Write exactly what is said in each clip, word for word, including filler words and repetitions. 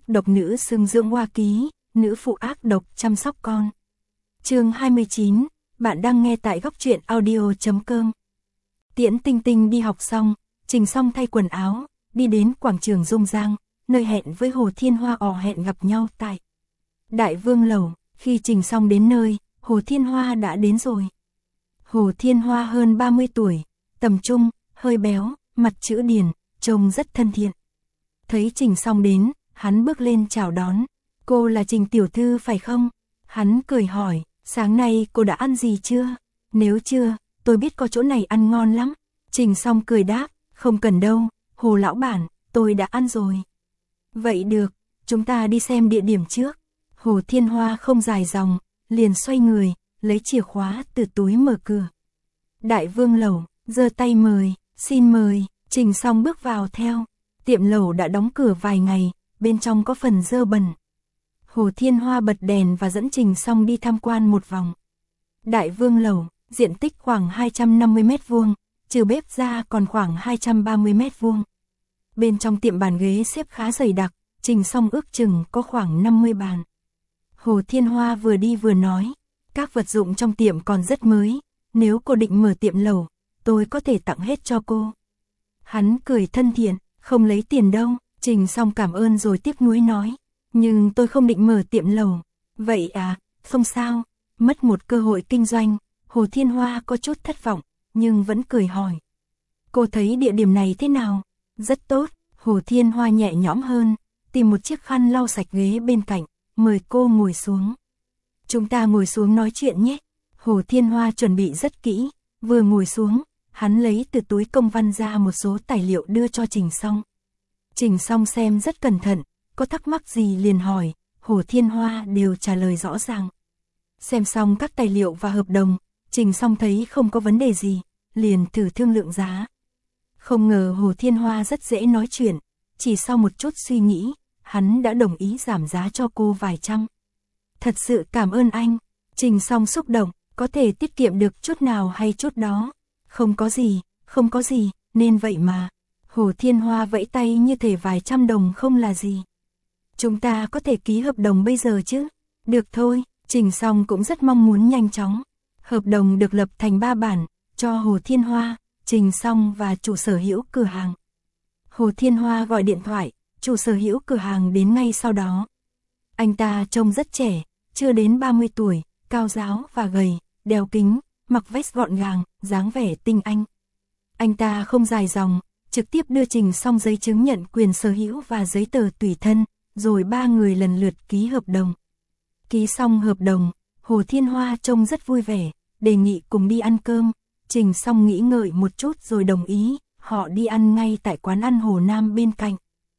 độc nữ xưng dưỡng hoa ký, nữ phụ ác độc chăm sóc con. Chương hai mươi chín, bạn đang nghe tại góc truyện audio chấm com. Tiễn Tinh Tinh đi học xong, Trình Song thay quần áo, đi đến quảng trường Dung Giang, nơi hẹn với Hồ Thiên Hoa ò hẹn gặp nhau tại Đại Vương Lầu. Khi Trình Song đến nơi, Hồ Thiên Hoa đã đến rồi. Hồ Thiên Hoa hơn ba mươi tuổi, tầm trung, hơi béo, mặt chữ điển, trông rất thân thiện. Thấy Trình Song đến, hắn bước lên chào đón. Cô là Trình tiểu thư phải không? Hắn cười hỏi, sáng nay cô đã ăn gì chưa? Nếu chưa, tôi biết có chỗ này ăn ngon lắm. Trình Song cười đáp, không cần đâu, Hồ lão bản, tôi đã ăn rồi. Vậy được, chúng ta đi xem địa điểm trước. Hồ Thiên Hoa không dài dòng, liền xoay người, lấy chìa khóa từ túi mở cửa. Đại Vương Lầu, giơ tay mời, xin mời. Trình Song bước vào theo. Tiệm lẩu đã đóng cửa vài ngày, bên trong có phần dơ bẩn. Hồ Thiên Hoa bật đèn và dẫn Trình Song đi tham quan một vòng. Đại Vương Lầu, diện tích khoảng hai trăm năm mươi mét vuông, trừ bếp ra còn khoảng hai trăm ba mươi mét vuông. Bên trong tiệm bàn ghế xếp khá dày đặc, Trình Song ước chừng có khoảng năm mươi bàn. Hồ Thiên Hoa vừa đi vừa nói, các vật dụng trong tiệm còn rất mới, nếu cô định mở tiệm lẩu, tôi có thể tặng hết cho cô. Hắn cười thân thiện, không lấy tiền đâu. Trình Song cảm ơn rồi tiếc nuối nói, nhưng tôi không định mở tiệm lẩu. Vậy à, không sao, mất một cơ hội kinh doanh. Hồ Thiên Hoa có chút thất vọng, nhưng vẫn cười hỏi, cô thấy địa điểm này thế nào? Rất tốt. Hồ Thiên Hoa nhẹ nhõm hơn, tìm một chiếc khăn lau sạch ghế bên cạnh, mời cô ngồi xuống. Chúng ta ngồi xuống nói chuyện nhé. Hồ Thiên Hoa chuẩn bị rất kỹ, vừa ngồi xuống, hắn lấy từ túi công văn ra một số tài liệu đưa cho Trình Song. Trình Song xem rất cẩn thận, có thắc mắc gì liền hỏi, Hồ Thiên Hoa đều trả lời rõ ràng. Xem xong các tài liệu và hợp đồng, Trình Song thấy không có vấn đề gì, liền thử thương lượng giá. Không ngờ Hồ Thiên Hoa rất dễ nói chuyện, chỉ sau một chút suy nghĩ, hắn đã đồng ý giảm giá cho cô vài trăm. Thật sự cảm ơn anh. Trình Song xúc động, có thể tiết kiệm được chút nào hay chút đó. Không có gì, không có gì, nên vậy mà. Hồ Thiên Hoa vẫy tay như thể vài trăm đồng không là gì. Chúng ta có thể ký hợp đồng bây giờ chứ? Được thôi. Trình Song cũng rất mong muốn nhanh chóng. Hợp đồng được lập thành ba bản, cho Hồ Thiên Hoa, Trình Song và chủ sở hữu cửa hàng. Hồ Thiên Hoa gọi điện thoại, chủ sở hữu cửa hàng đến ngay sau đó. Anh ta trông rất trẻ, chưa đến ba mươi tuổi, cao ráo và gầy, đeo kính, mặc vest gọn gàng, dáng vẻ tinh anh. Anh ta không dài dòng, trực tiếp đưa Trình Song giấy chứng nhận quyền sở hữu và giấy tờ tùy thân, rồi ba người lần lượt ký hợp đồng. Ký xong hợp đồng, Hồ Thiên Hoa trông rất vui vẻ, đề nghị cùng đi ăn cơm. Trình Song nghĩ ngợi một chút rồi đồng ý, họ đi ăn ngay tại quán ăn Hồ Nam bên cạnh.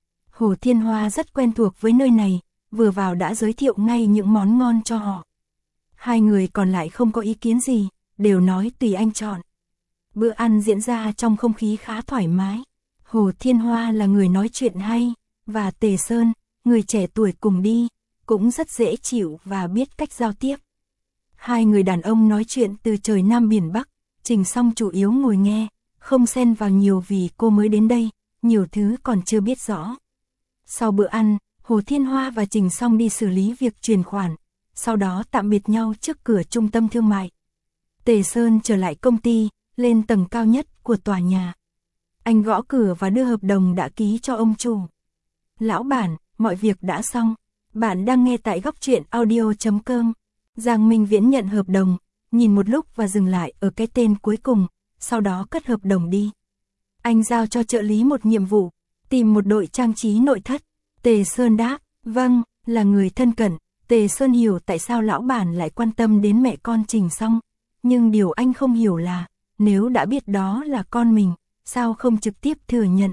Hồ Thiên Hoa rất quen thuộc với nơi này, vừa vào đã giới thiệu ngay những món ngon cho họ. Hai người còn lại không có ý kiến gì, đều nói tùy anh chọn. Bữa ăn diễn ra trong không khí khá thoải mái. Hồ Thiên Hoa là người nói chuyện hay, và Tề Sơn, người trẻ tuổi cùng đi, cũng rất dễ chịu và biết cách giao tiếp. Hai người đàn ông nói chuyện từ trời Nam biển Bắc, Trình Song chủ yếu ngồi nghe, không xen vào nhiều vì cô mới đến đây, nhiều thứ còn chưa biết rõ. Sau bữa ăn, Hồ Thiên Hoa và Trình Song đi xử lý việc chuyển khoản, sau đó tạm biệt nhau trước cửa trung tâm thương mại. Tề Sơn trở lại công ty, lên tầng cao nhất của tòa nhà. Anh gõ cửa và đưa hợp đồng đã ký cho ông chủ. Lão bản, mọi việc đã xong. Bạn đang nghe tại góc truyện audio chấm com. Giang Minh Viễn nhận hợp đồng, nhìn một lúc và dừng lại ở cái tên cuối cùng, sau đó cất hợp đồng đi. Anh giao cho trợ lý một nhiệm vụ, tìm một đội trang trí nội thất. Tề Sơn đáp, vâng, là người thân cận. Tề Sơn hiểu tại sao lão bản lại quan tâm đến mẹ con Trình Song, nhưng điều anh không hiểu là, nếu đã biết đó là con mình, sao không trực tiếp thừa nhận.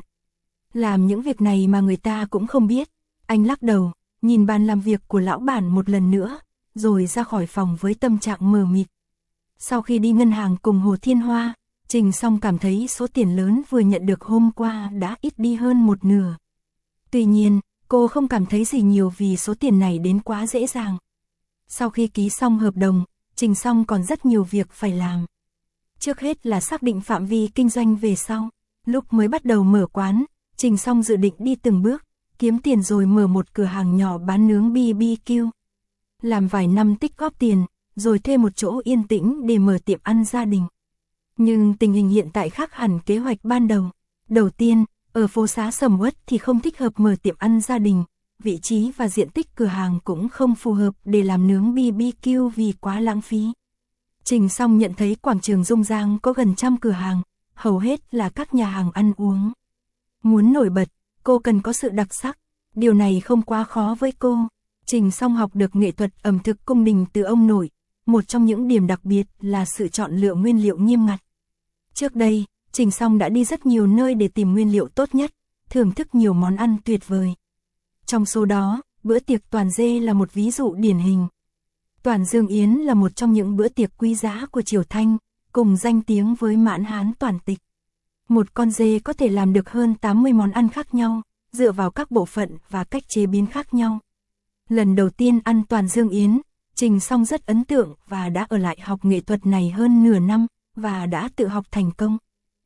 Làm những việc này mà người ta cũng không biết. Anh lắc đầu, nhìn bàn làm việc của lão bản một lần nữa, rồi ra khỏi phòng với tâm trạng mờ mịt. Sau khi đi ngân hàng cùng Hồ Thiên Hoa, Trình Song cảm thấy số tiền lớn vừa nhận được hôm qua đã ít đi hơn một nửa. Tuy nhiên, cô không cảm thấy gì nhiều vì số tiền này đến quá dễ dàng. Sau khi ký xong hợp đồng, Trình Song còn rất nhiều việc phải làm. Trước hết là xác định phạm vi kinh doanh về sau. Lúc mới bắt đầu mở quán, Trình Song dự định đi từng bước, kiếm tiền rồi mở một cửa hàng nhỏ bán nướng bê bê kiu. Làm vài năm tích góp tiền, rồi thuê một chỗ yên tĩnh để mở tiệm ăn gia đình. Nhưng tình hình hiện tại khác hẳn kế hoạch ban đầu. Đầu tiên, ở phố xá sầm uất thì không thích hợp mở tiệm ăn gia đình, vị trí và diện tích cửa hàng cũng không phù hợp để làm nướng bê bê kiu vì quá lãng phí. Trình Song nhận thấy quảng trường Dung Giang có gần trăm cửa hàng, hầu hết là các nhà hàng ăn uống. Muốn nổi bật, cô cần có sự đặc sắc, điều này không quá khó với cô. Trình Song học được nghệ thuật ẩm thực cung đình từ ông nội, một trong những điểm đặc biệt là sự chọn lựa nguyên liệu nghiêm ngặt. Trước đây, Trình Song đã đi rất nhiều nơi để tìm nguyên liệu tốt nhất, thưởng thức nhiều món ăn tuyệt vời. Trong số đó, bữa tiệc toàn dê là một ví dụ điển hình. Toàn Dương Yến là một trong những bữa tiệc quý giá của Triều Thanh, cùng danh tiếng với Mãn Hán toàn tịch. Một con dê có thể làm được hơn tám mươi món ăn khác nhau, dựa vào các bộ phận và cách chế biến khác nhau. Lần đầu tiên ăn Toàn Dương Yến, Trình Song rất ấn tượng và đã ở lại học nghệ thuật này hơn nửa năm, và đã tự học thành công.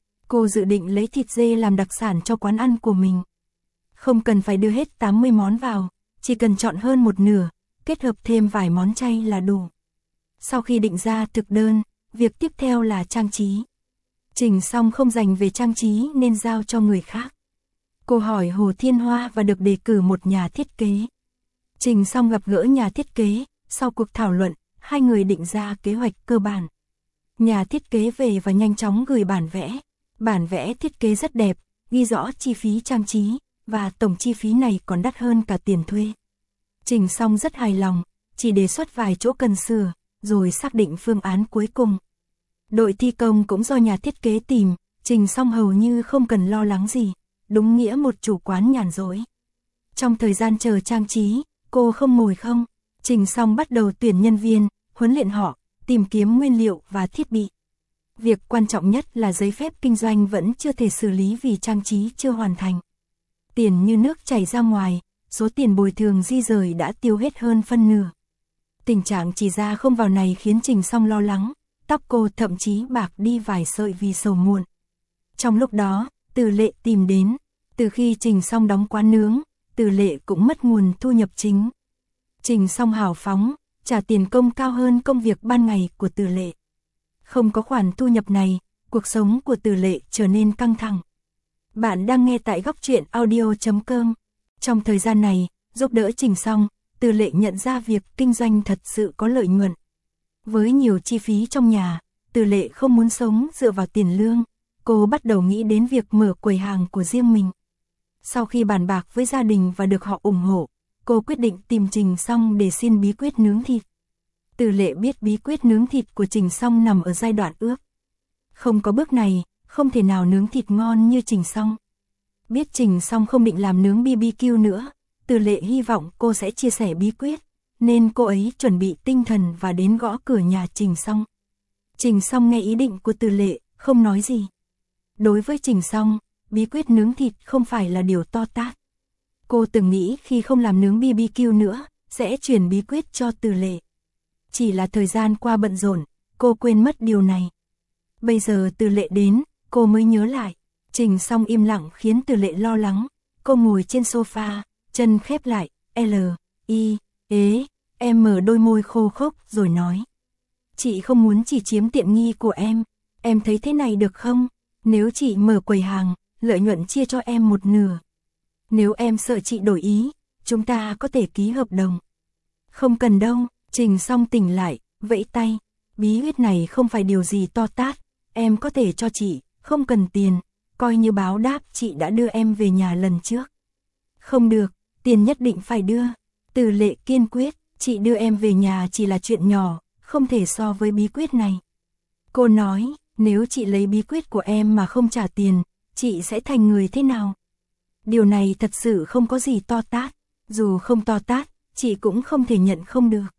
Cô dự định lấy thịt dê làm đặc sản cho quán ăn của mình. Không cần phải đưa hết tám mươi món vào, chỉ cần chọn hơn một nửa, kết hợp thêm vài món chay là đủ. Sau khi định ra thực đơn, việc tiếp theo là trang trí. Trình Song không dành về trang trí nên giao cho người khác. Cô hỏi Hồ Thiên Hoa và được đề cử một nhà thiết kế. Trình Song gặp gỡ nhà thiết kế, sau cuộc thảo luận, hai người định ra kế hoạch cơ bản. Nhà thiết kế về và nhanh chóng gửi bản vẽ. Bản vẽ thiết kế rất đẹp, ghi rõ chi phí trang trí, và tổng chi phí này còn đắt hơn cả tiền thuê. Trình Song rất hài lòng, chỉ đề xuất vài chỗ cần sửa, rồi xác định phương án cuối cùng. Đội thi công cũng do nhà thiết kế tìm, Trình Song hầu như không cần lo lắng gì, đúng nghĩa một chủ quán nhàn rỗi. Trong thời gian chờ trang trí, cô không ngồi không, Trình Song bắt đầu tuyển nhân viên, huấn luyện họ, tìm kiếm nguyên liệu và thiết bị. Việc quan trọng nhất là giấy phép kinh doanh vẫn chưa thể xử lý vì trang trí chưa hoàn thành. Tiền như nước chảy ra ngoài, số tiền bồi thường di rời đã tiêu hết hơn phân nửa. Tình trạng chỉ ra không vào này khiến Trình Song lo lắng, tóc cô thậm chí bạc đi vài sợi vì sầu muộn. Trong lúc đó, Từ Lệ tìm đến, từ khi Trình Song đóng quán nướng, Từ Lệ cũng mất nguồn thu nhập chính. Trình Song hào phóng, trả tiền công cao hơn công việc ban ngày của Từ Lệ. Không có khoản thu nhập này, cuộc sống của Từ Lệ trở nên căng thẳng. Bạn đang nghe tại góc truyện audio chấm com. Trong thời gian này, giúp đỡ Trình Song, Từ Lệ nhận ra việc kinh doanh thật sự có lợi nhuận. Với nhiều chi phí trong nhà, Từ Lệ không muốn sống dựa vào tiền lương, cô bắt đầu nghĩ đến việc mở quầy hàng của riêng mình. Sau khi bàn bạc với gia đình và được họ ủng hộ, cô quyết định tìm Trình Song để xin bí quyết nướng thịt. Từ Lệ biết bí quyết nướng thịt của Trình Song nằm ở giai đoạn ướp. Không có bước này, không thể nào nướng thịt ngon như Trình Song. Biết Trình Song không định làm nướng bê bê kiu nữa, Từ Lệ hy vọng cô sẽ chia sẻ bí quyết, nên cô ấy chuẩn bị tinh thần và đến gõ cửa nhà Trình Song. Trình Song nghe ý định của Từ Lệ, không nói gì. Đối với Trình Song, bí quyết nướng thịt không phải là điều to tát. Cô từng nghĩ khi không làm nướng bê bê kiu nữa, sẽ chuyển bí quyết cho Từ Lệ. Chỉ là thời gian qua bận rộn, cô quên mất điều này. Bây giờ Từ Lệ đến, cô mới nhớ lại. Trình Song im lặng khiến Từ Lệ lo lắng. Cô ngồi trên sofa, chân khép lại, L, I, ế, em mở đôi môi khô khốc rồi nói. Chị không muốn chỉ chiếm tiện nghi của em, em thấy thế này được không? Nếu chị mở quầy hàng, lợi nhuận chia cho em một nửa. Nếu em sợ chị đổi ý, chúng ta có thể ký hợp đồng. Không cần đâu, Trình Song tỉnh lại, vẫy tay. Bí quyết này không phải điều gì to tát, em có thể cho chị, không cần tiền, coi như báo đáp chị đã đưa em về nhà lần trước. Không được, tiền nhất định phải đưa. Từ Lệ kiên quyết, chị đưa em về nhà chỉ là chuyện nhỏ, không thể so với bí quyết này. Cô nói, nếu chị lấy bí quyết của em mà không trả tiền, chị sẽ thành người thế nào? Điều này thật sự không có gì to tát, dù không to tát, chị cũng không thể nhận không được.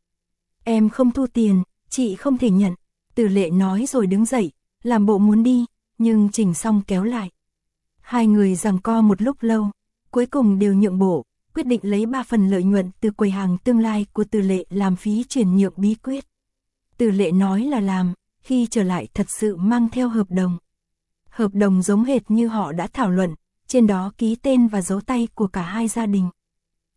Em không thu tiền, chị không thể nhận. Từ Lệ nói rồi đứng dậy, làm bộ muốn đi, nhưng Trình Song kéo lại. Hai người giằng co một lúc lâu, cuối cùng đều nhượng bộ, quyết định lấy ba phần lợi nhuận từ quầy hàng tương lai của Từ Lệ làm phí chuyển nhượng bí quyết. Từ Lệ nói là làm, khi trở lại thật sự mang theo hợp đồng. Hợp đồng giống hệt như họ đã thảo luận, trên đó ký tên và dấu tay của cả hai gia đình.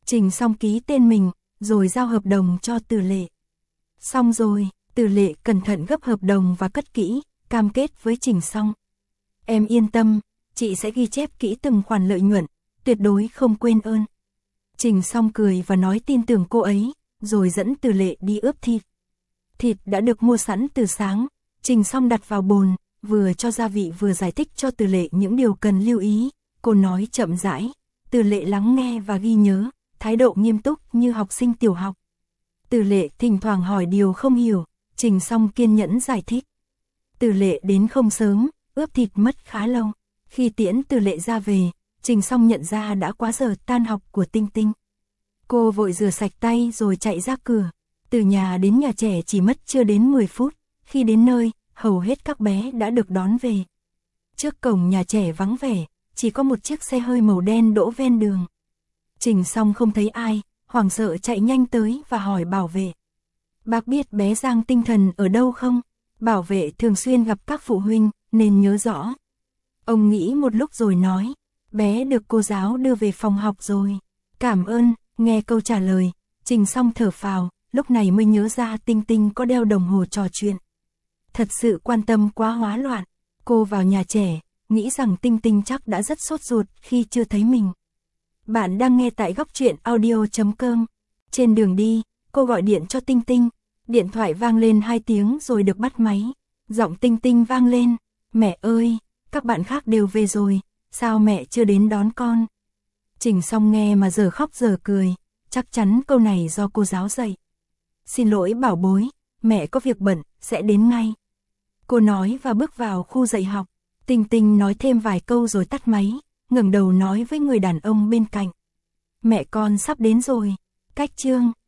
Trình Song ký tên mình, rồi giao hợp đồng cho Từ Lệ. Xong rồi, Từ Lệ cẩn thận gấp hợp đồng và cất kỹ, cam kết với Trình Song. Em yên tâm, chị sẽ ghi chép kỹ từng khoản lợi nhuận, tuyệt đối không quên ơn. Trình Song cười và nói tin tưởng cô ấy, rồi dẫn Từ Lệ đi ướp thịt. Thịt đã được mua sẵn từ sáng, Trình Song đặt vào bồn, vừa cho gia vị vừa giải thích cho Từ Lệ những điều cần lưu ý. Cô nói chậm rãi, Từ Lệ lắng nghe và ghi nhớ, thái độ nghiêm túc như học sinh tiểu học. Từ Lệ thỉnh thoảng hỏi điều không hiểu, Trình Song kiên nhẫn giải thích. Từ Lệ đến không sớm, ướp thịt mất khá lâu. Khi tiễn Từ Lệ ra về, Trình Song nhận ra đã quá giờ tan học của Tinh Tinh. Cô vội rửa sạch tay rồi chạy ra cửa. Từ nhà đến nhà trẻ chỉ mất chưa đến mười phút. Khi đến nơi, hầu hết các bé đã được đón về. Trước cổng nhà trẻ vắng vẻ, chỉ có một chiếc xe hơi màu đen đỗ ven đường. Trình Song không thấy ai, hoảng sợ chạy nhanh tới và hỏi bảo vệ. Bác biết bé Giang Tinh Thần ở đâu không? Bảo vệ thường xuyên gặp các phụ huynh, nên nhớ rõ. Ông nghĩ một lúc rồi nói, bé được cô giáo đưa về phòng học rồi. Cảm ơn. Nghe câu trả lời, Trình Song thở phào, lúc này mới nhớ ra Tinh Tinh có đeo đồng hồ trò chuyện. Thật sự quan tâm quá hóa loạn. Cô vào nhà trẻ, nghĩ rằng Tinh Tinh chắc đã rất sốt ruột khi chưa thấy mình. Bạn đang nghe tại góc truyện audio chấm com. Trên đường đi, cô gọi điện cho Tinh Tinh. Điện thoại vang lên hai tiếng rồi được bắt máy. Giọng Tinh Tinh vang lên. Mẹ ơi, các bạn khác đều về rồi, sao mẹ chưa đến đón con? Trình Song nghe mà giờ khóc giờ cười, chắc chắn câu này do cô giáo dạy. Xin lỗi bảo bối, mẹ có việc bận, sẽ đến ngay. Cô nói và bước vào khu dạy học. Tinh Tinh nói thêm vài câu rồi tắt máy, ngẩng đầu nói với người đàn ông bên cạnh. Mẹ con sắp đến rồi, cách chương.